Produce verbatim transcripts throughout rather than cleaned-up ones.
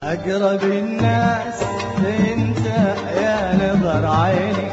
أقرب الناس انت يا نظر عيني،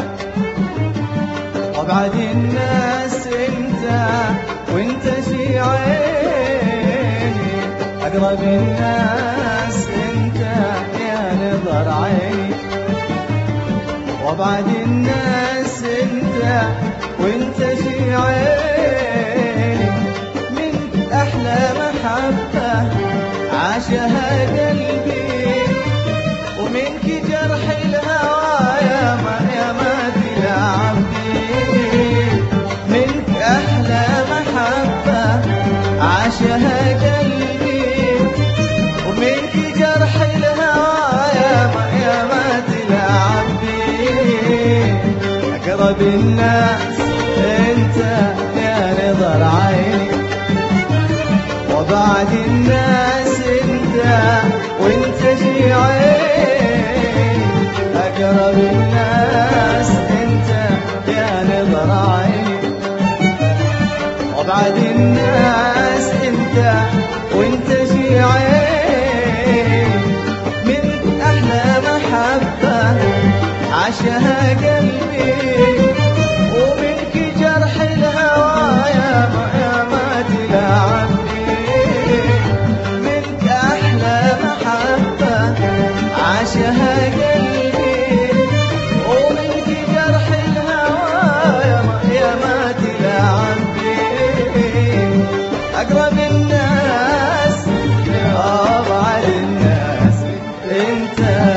وابعد الناس انت وانت شي عيني. أقرب الناس انت يا نظر عيني، وابعد الناس انت وانت شي عيني. من أحلى محبة عاشها قلبي، ومنك جرح الهوى يا ما يا ما تلعب بي. منك أحلى محبة عاشها قلبي، ومنك جرح الهوى يا ما يا ما تلعب بي. أقرب الناس انت يا نظر عيني، وبعد الناس انت وانت شي عيني. أقرب الناس انت يا نظر عيني، وبعد الناس انت وانت شي عيني. من أحلى محبة عاشها قلبي، ومنك جرح الهوى يا ما يا ما تلعب بي. منك أحلى محبة عاشها قلبي، ومنك جرح الهوى يا ما يا ما تلعب بي. أقرب الناس وأبعد الناس انت.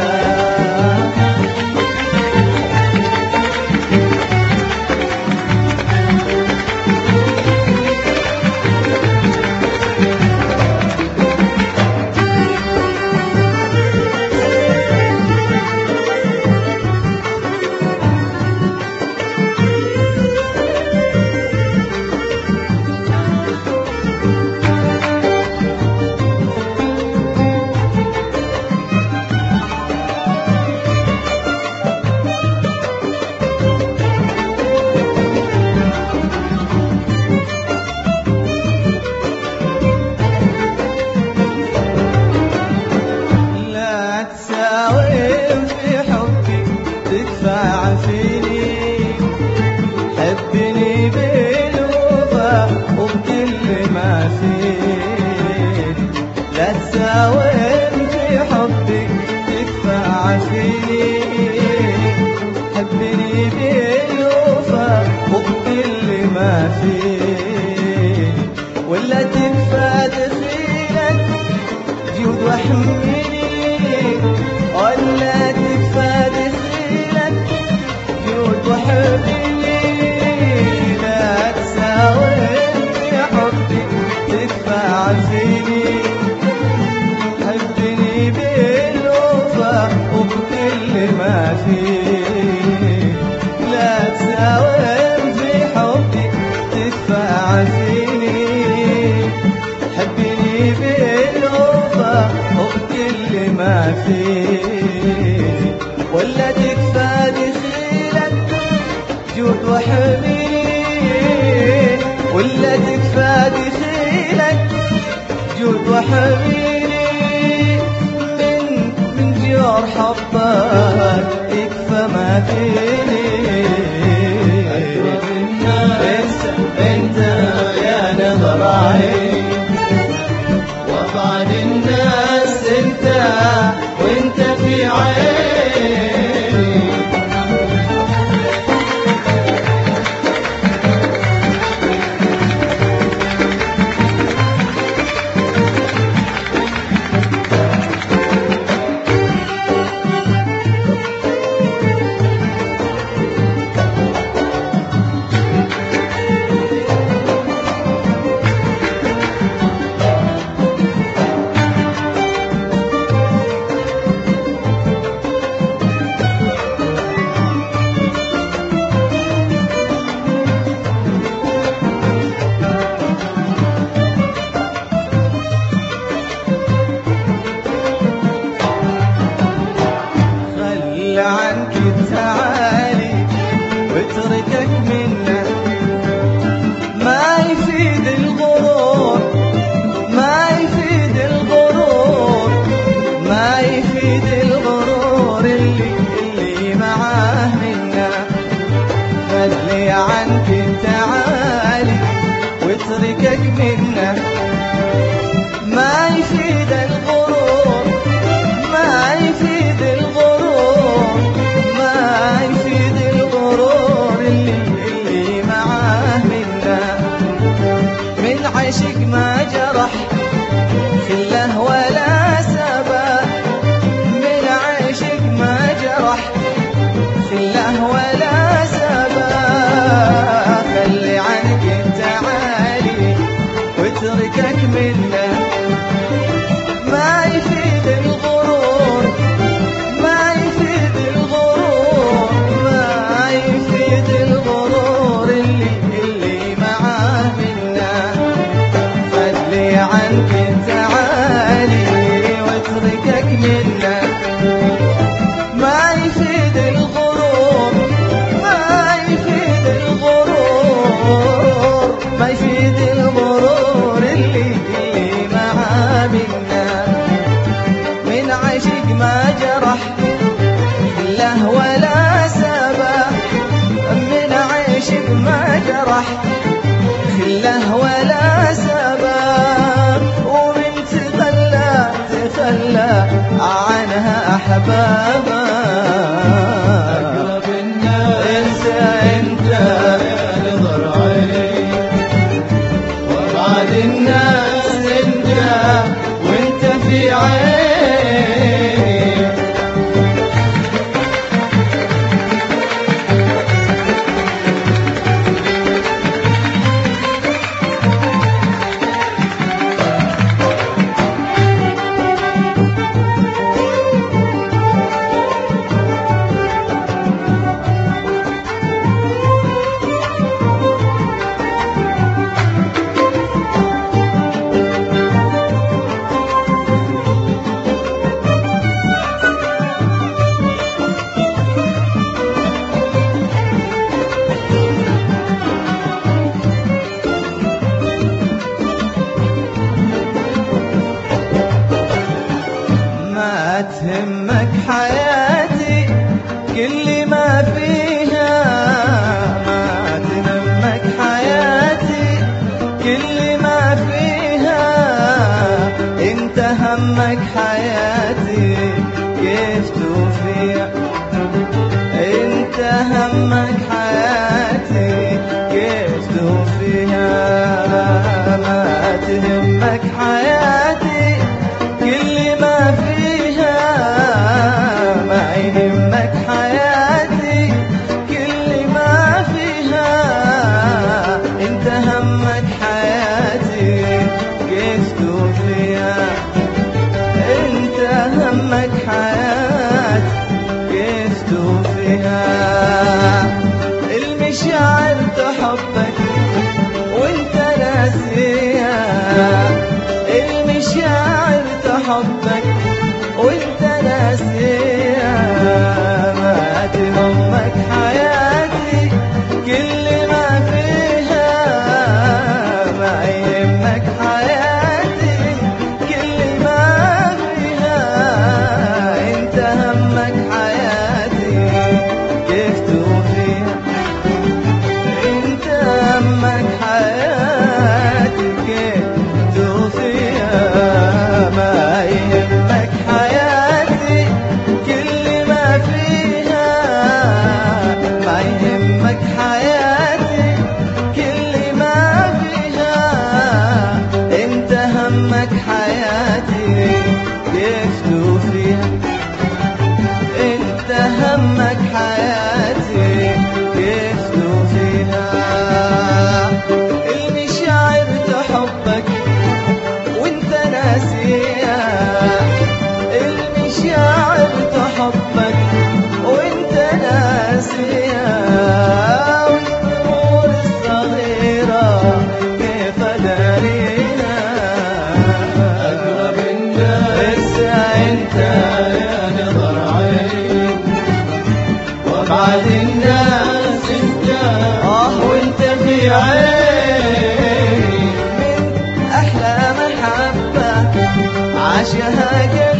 حبني بالوفا وبكل ما فيني، لا تساوم في حبي تدفع فيني. حبني بالوفا وبكل ما فيني، ولا تكفى دخيلك جود واحميني. ولا تكفى دخيلك جود وحبيني. حبني بالوفا وبكل ما فيه، لا تساوم في حبي تدفع فيني. حبني بالوفا وبكل ما فيه، ولا تكفى دخيلك جود وحبيني. ولا تكفى دخيلك جود وحبيني. من من جور حبك يكفى ما فيني. انت انت يا نظر عيني، وبعد الناس انت وانت في عيني. منك. ما يفيد الغرور ما يفيد الغرور ما يفيد الغرور اللي اللي معاه منك. من عشق ما جرح له ولا سبا، من عشق ما جرح له ولا سبا، ومن تخلى تخلى عنها أحبابا. أقرب الناس أنت يا نظر عين، وأبعد الناس أنت وأنت في عين. ما تهمك حياتي كل ما فيها، ما تهمك حياتي كل ما فيها. انت همك حياتي كيف توفيها، انت همك حياتي كيف توفيها. ما تهمك حياتي كل ما فيها، ما يهمك حياتي كل ما فيها. انت همك حياتي كيف توفيها، انت همك حياتي كيف توفيها. المشاعر تحبك وانت ناسيها، المشاعر تحبك وانت ناسيها. ما تهمك حياتي كل ما فيها، ما يهمك حياتي كل ما فيها. انت همك حياتي كيف توفيها، انت همك حياتي كيف توفيها. ما يهمك حياتي كل ما فيها، ما يهمك حياتي كل ما فيها. انت همك حياتي كيف توفيها، انت همك حياتي كيف توفيها. المشاعر تحبك وانت ناسيها، المشاعر تحبك وانت ناسيها. والامور الصغيرة كيف داريها. أقرب الناس انت يا نظر عين، وابعد الناس انت اه وانت في عين. من احلى محبة عاشها